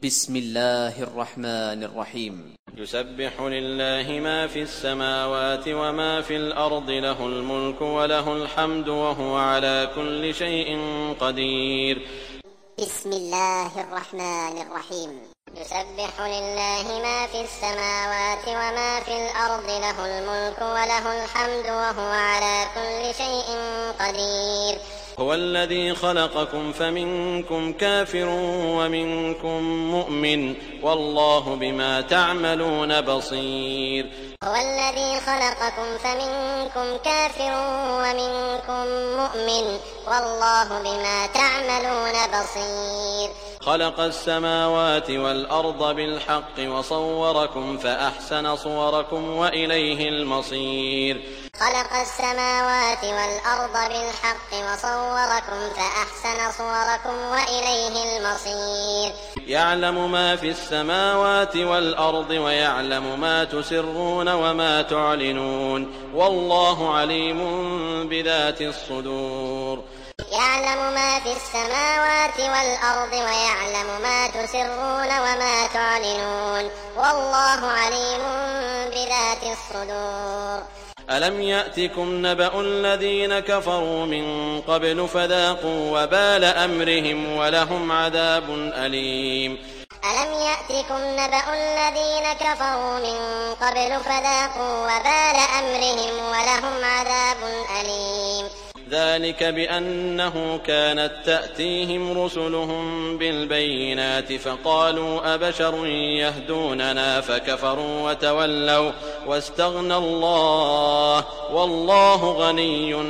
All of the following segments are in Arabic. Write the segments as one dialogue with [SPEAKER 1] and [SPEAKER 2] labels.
[SPEAKER 1] بسم الله الرحمن الرحيم.
[SPEAKER 2] يسبح لله ما في السماوات وما في الأرض، له الملك وله الحمد وهو على كل شيء قدير.
[SPEAKER 3] بسم الله الرحمن الرحيم. يسبح لله ما في السماوات وما في الأرض، له الملك وله الحمد وهو على كل شيء قدير.
[SPEAKER 2] هو الذي خلقكم فمنكم كافر ومنكم مؤمن، والله بما تعملون بصير.
[SPEAKER 3] هو الذي خلقكم فمنكم كافر ومنكم مؤمن، والله بما تعملون بصير.
[SPEAKER 2] خلق السماوات والأرض بالحق وصوركم فأحسن صوركم وإليه المصير.
[SPEAKER 3] خلق السماوات والأرض بالحق وصوركم فأحسن صوركم وإليه المصير.
[SPEAKER 2] يعلم ما في السماوات والأرض ويعلم ما تسرون وما تعلنون، والله عليم بذات الصدور.
[SPEAKER 3] يعلم ما في السماوات والأرض ويعلم ما تسرون وما تعلنون، والله عليم بذات الصدور.
[SPEAKER 2] ألم يأتكم نبأ الذين كفروا من قبل فذاقوا وبال أمرهم ولهم عذاب أليم.
[SPEAKER 3] ألم يأتكم نبأ الذين كفروا من قبل فذاقوا وبال أمرهم ولهم عذاب أليم.
[SPEAKER 2] ذلك بأنه كانت تأتيهم رسلهم بالبينات فقالوا أبشر يهدوننا فكفروا وتولوا واستغنى الله والله غني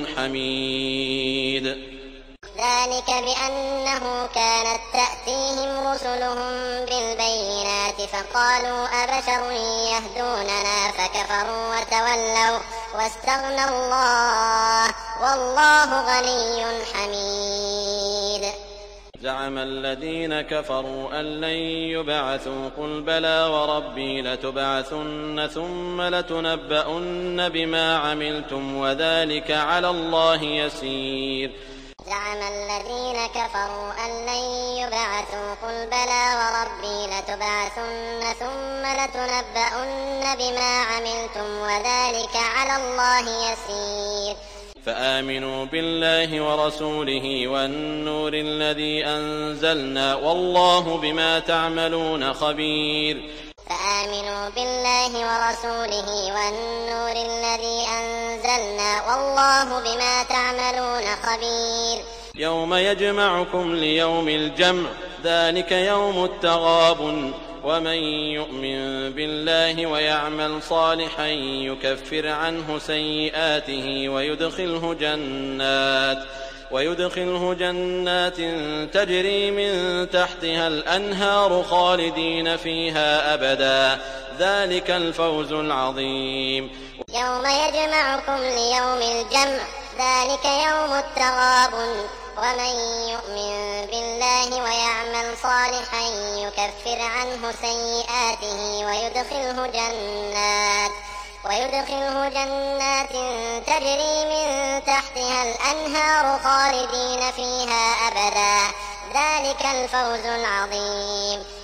[SPEAKER 2] حميد.
[SPEAKER 3] ذلك بأنه كانت تأتيهم رسلهم بالبينات فقالوا أبشر يهدوننا فكفروا وتولوا واستغنى الله والله غني حميد.
[SPEAKER 2] زعم الذين كفروا أن لن يبعثوا، قل بلى وربي لتبعثن ثم لتنبؤن بما عملتم وذلك على الله يسير.
[SPEAKER 3] زعم الذين كفروا أن لن يبعثوا، قل بلى وربي لتبعثن ثم لتنبؤن بما عملتم وذلك على الله يسير.
[SPEAKER 2] فآمنوا بالله ورسوله والنور الذي أنزلنا والله بما تعملون خبير.
[SPEAKER 3] فآمنوا بالله ورسوله والنور الذي أنزلنا والله بما تعملون خبير.
[SPEAKER 2] يوم يجمعكم ليوم الجمع، ذلك يوم التغابن، ومن يؤمن بالله ويعمل صالحا يكفر عنه سيئاته ويدخله جنات تجري من تحتها الأنهار خالدين فيها أبدا، ذلك الفوز العظيم.
[SPEAKER 3] يوم يجمعكم ليوم الجمع، ذلك يوم التغابن، ومن يؤمن بالله ويعمل صالحا يكفر عنه سيئاته ويدخله جنات تجري من تحتها الأنهار خالدين فيها أبدا، ذلك الفوز العظيم.